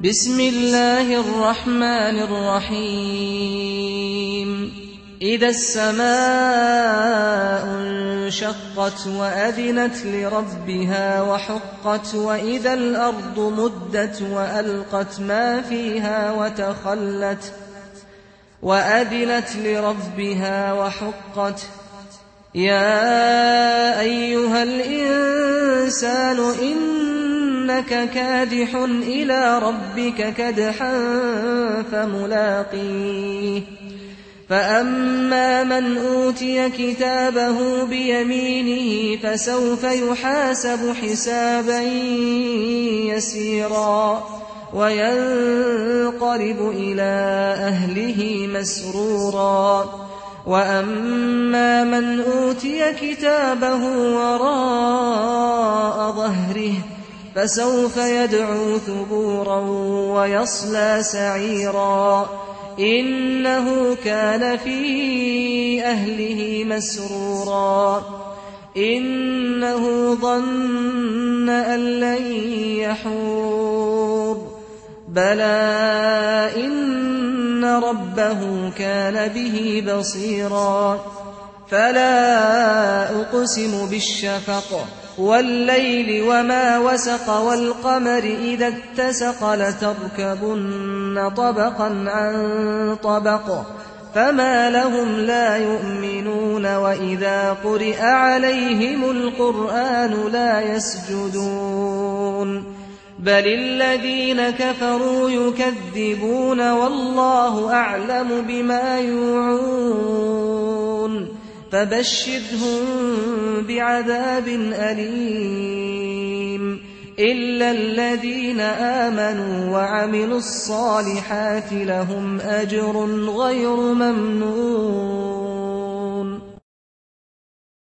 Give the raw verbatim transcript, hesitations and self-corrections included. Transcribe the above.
بسم الله الرحمن الرحيم إذا السماء انشقت وأذنت لربها وحقت وإذا الأرض مدت وألقت ما فيها وتخلت وأذنت لربها وحقت يا أيها الإنسان إنك كادح إلى ربك كدحا فملاقيه فأما من أوتي كتابه بيمينه فسوف يحاسب حسابا يسيرا وينقلب إلى أهله مسرورا وأما من أوتي كتابه وراء ظهره فسوف يدعو ثبورا ويصلى سعيرا إنه كان في أهله مسرورا إنه ظن أن لن يحور بلى إن ربه كان به بصيرا فلا أقسم بالشفق والليل وما وسق والقمر إذا اتسق لتركبن طبقا عن طبق فما لهم لا يؤمنون وإذا قرئ عليهم القرآن لا يسجدون بل الذين كفروا يكذبون والله أعلم بما يوعون فبشرهم بعذاب أليم إلا الذين آمنوا وعملوا الصالحات لهم أجر غير ممنون.